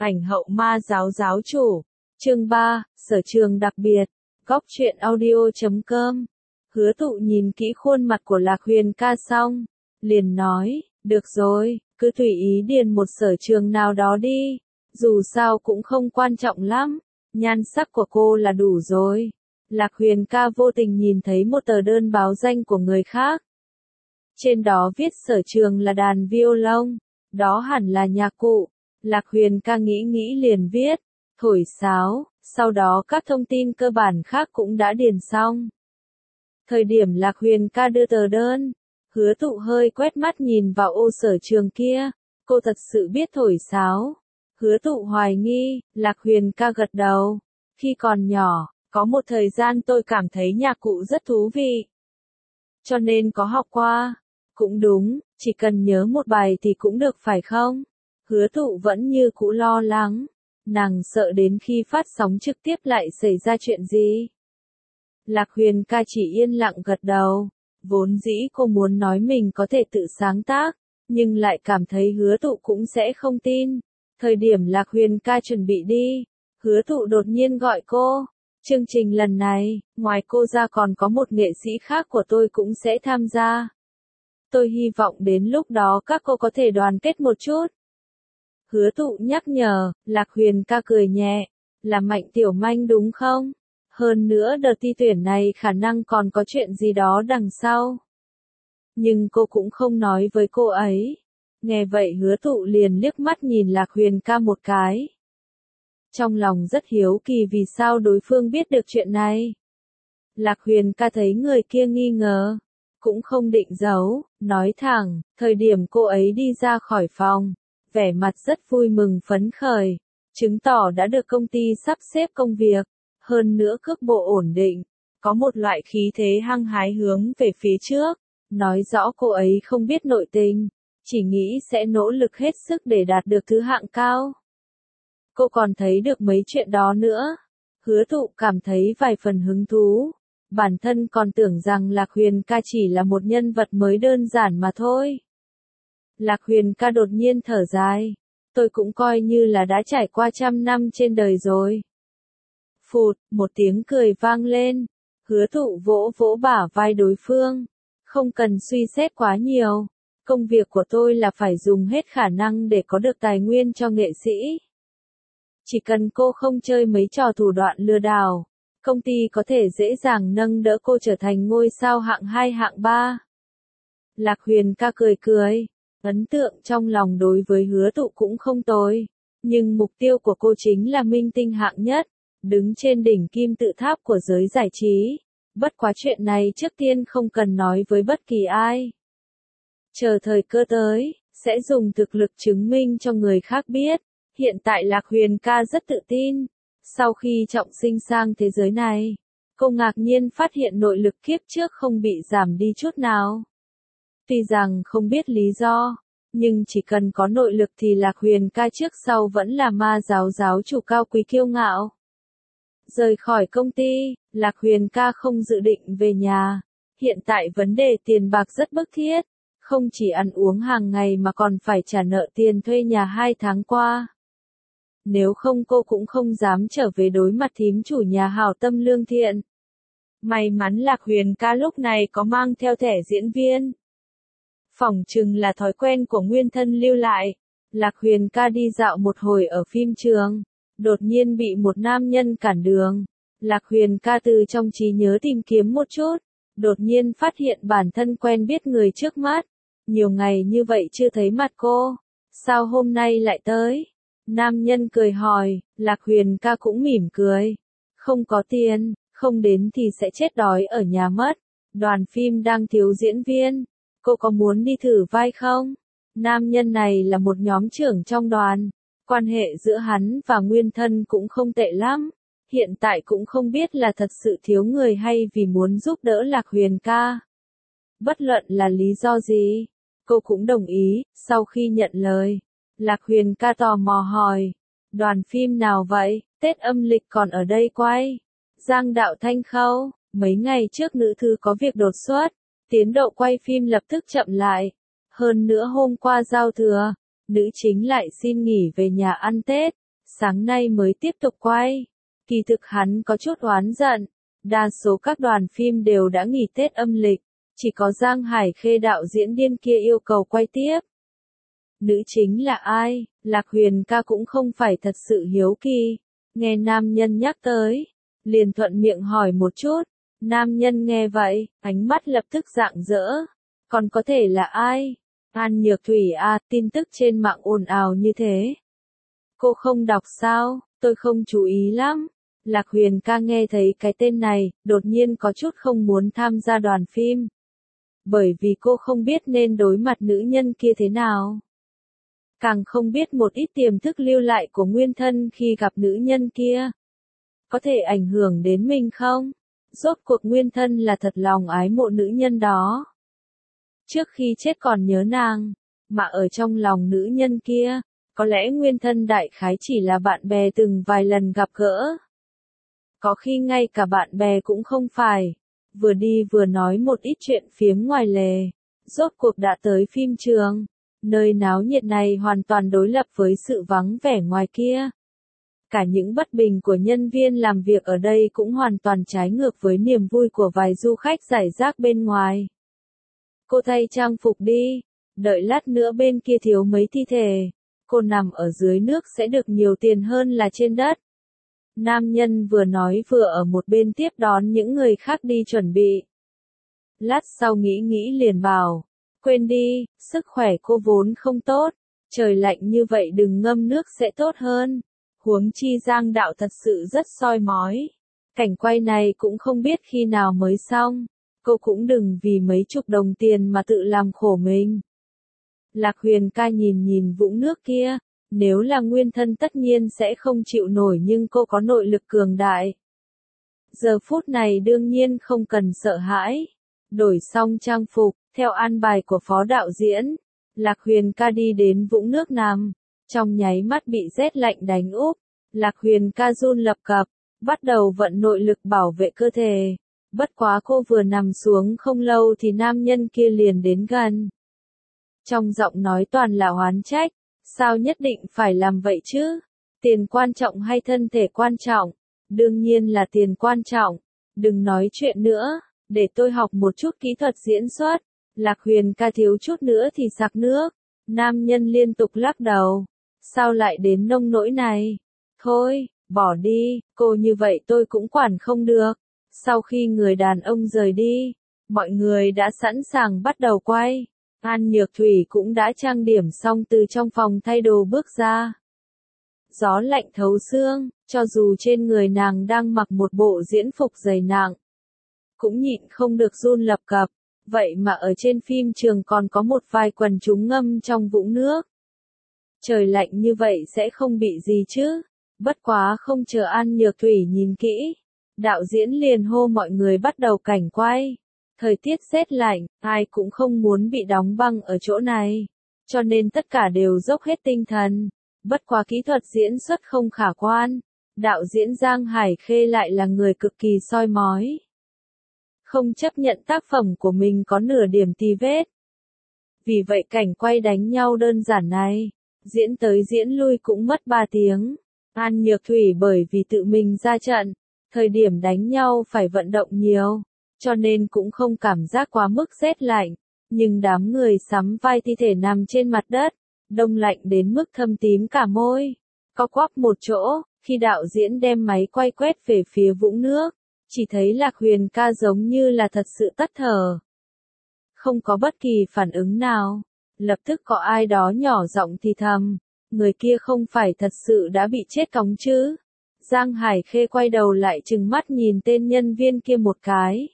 Ảnh hậu ma giáo giáo chủ. Chương 3, sở trường đặc biệt. Góc truyện audio.com. Hứa Tụ nhìn kỹ khuôn mặt của Lạc Huyền ca xong, liền nói, được rồi, cứ tùy ý điền một sở trường nào đó đi, dù sao cũng không quan trọng lắm, nhan sắc của cô là đủ rồi. Lạc Huyền ca vô tình nhìn thấy một tờ đơn báo danh của người khác. Trên đó viết sở trường là đàn violon, đó hẳn là nhạc cụ. Lạc Huyền ca nghĩ liền viết, thổi sáo, sau đó các thông tin cơ bản khác cũng đã điền xong. Thời điểm Lạc Huyền ca đưa tờ đơn, Hứa Tụ hơi quét mắt nhìn vào ô sở trường kia, cô thật sự biết thổi sáo. Hứa Tụ hoài nghi, Lạc Huyền ca gật đầu. Khi còn nhỏ, có một thời gian tôi cảm thấy nhạc cụ rất thú vị, cho nên có học qua. Cũng đúng, chỉ cần nhớ một bài thì cũng được phải không? Hứa Tụ vẫn như cũ lo lắng, nàng sợ đến khi phát sóng trực tiếp lại xảy ra chuyện gì. Lạc Huyền ca chỉ yên lặng gật đầu, vốn dĩ cô muốn nói mình có thể tự sáng tác, nhưng lại cảm thấy Hứa Tụ cũng sẽ không tin. Thời điểm Lạc Huyền ca chuẩn bị đi, Hứa Tụ đột nhiên gọi cô. Chương trình lần này, ngoài cô ra còn có một nghệ sĩ khác của tôi cũng sẽ tham gia. Tôi hy vọng đến lúc đó các cô có thể đoàn kết một chút. Hứa Tụ nhắc nhở, Lạc Huyền ca cười nhẹ, là Mạnh Tiểu Manh đúng không? Hơn nữa đợt thi tuyển này khả năng còn có chuyện gì đó đằng sau. Nhưng cô cũng không nói với cô ấy. Nghe vậy Hứa Tụ liền liếc mắt nhìn Lạc Huyền ca một cái. Trong lòng rất hiếu kỳ vì sao đối phương biết được chuyện này. Lạc Huyền ca thấy người kia nghi ngờ, cũng không định giấu, nói thẳng, thời điểm cô ấy đi ra khỏi phòng, vẻ mặt rất vui mừng phấn khởi, chứng tỏ đã được công ty sắp xếp công việc, hơn nữa cước bộ ổn định, có một loại khí thế hăng hái hướng về phía trước, nói rõ cô ấy không biết nội tình, chỉ nghĩ sẽ nỗ lực hết sức để đạt được thứ hạng cao. Cô còn thấy được mấy chuyện đó nữa. Hứa Tụ cảm thấy vài phần hứng thú. Bản thân còn tưởng rằng Lạc Huyền ca chỉ là một nhân vật mới đơn giản mà thôi. Lạc Huyền ca đột nhiên thở dài. Tôi cũng coi như là đã trải qua 100 năm trên đời rồi. Phụt, một tiếng cười vang lên. Hứa Tụ vỗ vỗ bả vai đối phương. Không cần suy xét quá nhiều. Công việc của tôi là phải dùng hết khả năng để có được tài nguyên cho nghệ sĩ. Chỉ cần cô không chơi mấy trò thủ đoạn lừa đảo, công ty có thể dễ dàng nâng đỡ cô trở thành ngôi sao hạng 2 hạng 3. Lạc Huyền ca cười cười, ấn tượng trong lòng đối với Hứa Tụ cũng không tồi, nhưng mục tiêu của cô chính là minh tinh hạng nhất, đứng trên đỉnh kim tự tháp của giới giải trí. Bất quá chuyện này trước tiên không cần nói với bất kỳ ai. Chờ thời cơ tới, sẽ dùng thực lực chứng minh cho người khác biết. Hiện tại Lạc Huyền ca rất tự tin. Sau khi trọng sinh sang thế giới này, cô ngạc nhiên phát hiện nội lực kiếp trước không bị giảm đi chút nào. Tuy rằng không biết lý do, nhưng chỉ cần có nội lực thì Lạc Huyền ca trước sau vẫn là ma giáo giáo chủ cao quý kiêu ngạo. Rời khỏi công ty, Lạc Huyền ca không dự định về nhà. Hiện tại vấn đề tiền bạc rất bức thiết. Không chỉ ăn uống hàng ngày mà còn phải trả nợ tiền thuê nhà 2 tháng qua. Nếu không cô cũng không dám trở về đối mặt thím chủ nhà hảo tâm lương thiện. May mắn Lạc Huyền ca lúc này có mang theo thẻ diễn viên. Phỏng chừng là thói quen của nguyên thân lưu lại. Lạc Huyền ca đi dạo một hồi ở phim trường, đột nhiên bị một nam nhân cản đường. Lạc Huyền ca từ trong trí nhớ tìm kiếm một chút, đột nhiên phát hiện bản thân quen biết người trước mắt. Nhiều ngày như vậy chưa thấy mặt cô, sao hôm nay lại tới? Nam nhân cười hỏi, Lạc Huyền ca cũng mỉm cười. Không có tiền, không đến thì sẽ chết đói ở nhà mất. Đoàn phim đang thiếu diễn viên. Cô có muốn đi thử vai không? Nam nhân này là một nhóm trưởng trong đoàn. Quan hệ giữa hắn và nguyên thân cũng không tệ lắm. Hiện tại cũng không biết là thật sự thiếu người hay vì muốn giúp đỡ Lạc Huyền ca. Bất luận là lý do gì, cô cũng đồng ý. Sau khi nhận lời, Lạc Huyền ca tò mò hỏi, đoàn phim nào vậy? Tết âm lịch còn ở đây quay. Giang Đạo Thanh khâu, mấy ngày trước nữ thư có việc đột xuất, tiến độ quay phim lập tức chậm lại. Hơn nữa hôm qua giao thừa, nữ chính lại xin nghỉ về nhà ăn Tết, sáng nay mới tiếp tục quay. Kỳ thực hắn có chút oán giận, đa số các đoàn phim đều đã nghỉ Tết âm lịch, chỉ có Giang Hải Khê đạo diễn điên kia yêu cầu quay tiếp. Nữ chính là ai? Lạc Huyền ca cũng không phải thật sự hiếu kỳ, nghe nam nhân nhắc tới, liền thuận miệng hỏi một chút. Nam nhân nghe vậy, ánh mắt lập tức rạng rỡ. Còn có thể là ai? An Nhược Thủy à, tin tức trên mạng ồn ào như thế. Cô không đọc sao? Tôi không chú ý lắm. Lạc Huyền ca nghe thấy cái tên này, đột nhiên có chút không muốn tham gia đoàn phim. Bởi vì cô không biết nên đối mặt nữ nhân kia thế nào. Càng không biết một ít tiềm thức lưu lại của nguyên thân khi gặp nữ nhân kia. Có thể ảnh hưởng đến mình không? Rốt cuộc nguyên thân là thật lòng ái mộ nữ nhân đó. Trước khi chết còn nhớ nàng, mà ở trong lòng nữ nhân kia, có lẽ nguyên thân đại khái chỉ là bạn bè từng vài lần gặp gỡ. Có khi ngay cả bạn bè cũng không phải, vừa đi vừa nói một ít chuyện phiếm ngoài lề. Rốt cuộc đã tới phim trường, nơi náo nhiệt này hoàn toàn đối lập với sự vắng vẻ ngoài kia. Cả những bất bình của nhân viên làm việc ở đây cũng hoàn toàn trái ngược với niềm vui của vài du khách rải rác bên ngoài. Cô thay trang phục đi, đợi lát nữa bên kia thiếu mấy thi thể, cô nằm ở dưới nước sẽ được nhiều tiền hơn là trên đất. Nam nhân vừa nói vừa ở một bên tiếp đón những người khác đi chuẩn bị. Lát sau nghĩ liền bảo, quên đi, sức khỏe cô vốn không tốt, trời lạnh như vậy đừng ngâm nước sẽ tốt hơn. Huống chi Giang đạo thật sự rất soi mói. Cảnh quay này cũng không biết khi nào mới xong. Cô cũng đừng vì mấy chục đồng tiền mà tự làm khổ mình. Lạc Huyền ca nhìn vũng nước kia. Nếu là nguyên thân tất nhiên sẽ không chịu nổi nhưng cô có nội lực cường đại. Giờ phút này đương nhiên không cần sợ hãi. Đổi xong trang phục, theo an bài của phó đạo diễn. Lạc Huyền ca đi đến vũng nước nằm. Trong nháy mắt bị rét lạnh đánh úp, Lạc Huyền ca run lập cập, bắt đầu vận nội lực bảo vệ cơ thể. Bất quá cô vừa nằm xuống không lâu thì nam nhân kia liền đến gần. Trong giọng nói toàn là oán trách, sao nhất định phải làm vậy chứ? Tiền quan trọng hay thân thể quan trọng? Đương nhiên là tiền quan trọng. Đừng nói chuyện nữa, để tôi học một chút kỹ thuật diễn xuất. Lạc Huyền ca thiếu chút nữa thì sặc nước. Nam nhân liên tục lắc đầu. Sao lại đến nông nỗi này? Thôi, bỏ đi, cô như vậy tôi cũng quản không được. Sau khi người đàn ông rời đi, mọi người đã sẵn sàng bắt đầu quay. An Nhược Thủy cũng đã trang điểm xong từ trong phòng thay đồ bước ra. Gió lạnh thấu xương, cho dù trên người nàng đang mặc một bộ diễn phục dày nặng, cũng nhịn không được run lập cập. Vậy mà ở trên phim trường còn có một vài quần chúng ngâm trong vũng nước. Trời lạnh như vậy sẽ không bị gì chứ? Bất quá không chờ An Nhược Thủy nhìn kỹ, đạo diễn liền hô mọi người bắt đầu cảnh quay. Thời tiết rét lạnh, ai cũng không muốn bị đóng băng ở chỗ này, cho nên tất cả đều dốc hết tinh thần. Bất quá kỹ thuật diễn xuất không khả quan, đạo diễn Giang Hải Khê lại là người cực kỳ soi mói. Không chấp nhận tác phẩm của mình có nửa điểm tì vết. Vì vậy cảnh quay đánh nhau đơn giản này, diễn tới diễn lui cũng mất 3 tiếng. An Nhược Thủy bởi vì tự mình ra trận, thời điểm đánh nhau phải vận động nhiều, cho nên cũng không cảm giác quá mức rét lạnh, nhưng đám người sắm vai thi thể nằm trên mặt đất, đông lạnh đến mức thâm tím cả môi. Co quắp một chỗ, khi đạo diễn đem máy quay quét về phía vũng nước, chỉ thấy Lạc Huyền ca giống như là thật sự tắt thở. Không có bất kỳ phản ứng nào, lập tức có ai đó nhỏ giọng thì thầm. Người kia không phải thật sự đã bị chết cóng chứ? Giang Hải Khê quay đầu lại trừng mắt nhìn tên nhân viên kia một cái.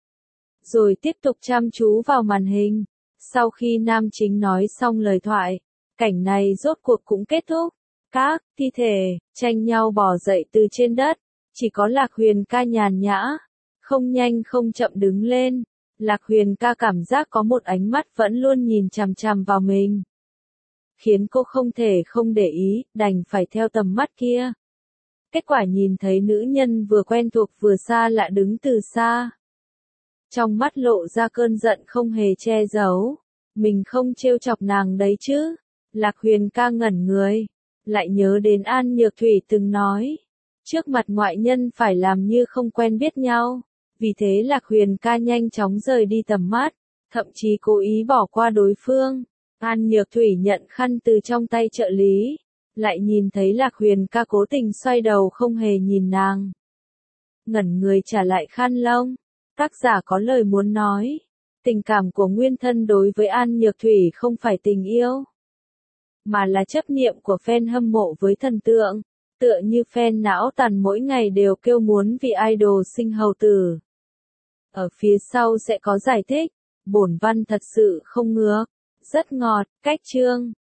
Rồi tiếp tục chăm chú vào màn hình. Sau khi nam chính nói xong lời thoại, cảnh này rốt cuộc cũng kết thúc. Các thi thể tranh nhau bò dậy từ trên đất. Chỉ có Lạc Huyền ca nhàn nhã, không nhanh không chậm đứng lên. Lạc Huyền ca cảm giác có một ánh mắt vẫn luôn nhìn chằm chằm vào mình, khiến cô không thể không để ý, đành phải theo tầm mắt kia. Kết quả nhìn thấy nữ nhân vừa quen thuộc vừa xa lạ đứng từ xa. Trong mắt lộ ra cơn giận không hề che giấu. Mình không trêu chọc nàng đấy chứ. Lạc Huyền ca ngẩn người. Lại nhớ đến An Nhược Thủy từng nói, trước mặt ngoại nhân phải làm như không quen biết nhau. Vì thế Lạc Huyền ca nhanh chóng rời đi tầm mắt, thậm chí cố ý bỏ qua đối phương. An Nhược Thủy nhận khăn từ trong tay trợ lý, lại nhìn thấy Lạc Huyền ca cố tình xoay đầu không hề nhìn nàng. Ngẩn người trả lại khăn lông. Tác giả có lời muốn nói, tình cảm của nguyên thân đối với An Nhược Thủy không phải tình yêu, mà là chấp niệm của fan hâm mộ với thần tượng, tựa như fan não tàn mỗi ngày đều kêu muốn vì idol sinh hầu tử. Ở phía sau sẽ có giải thích, bổn văn thật sự không ngứa, rất ngọt, cách chương.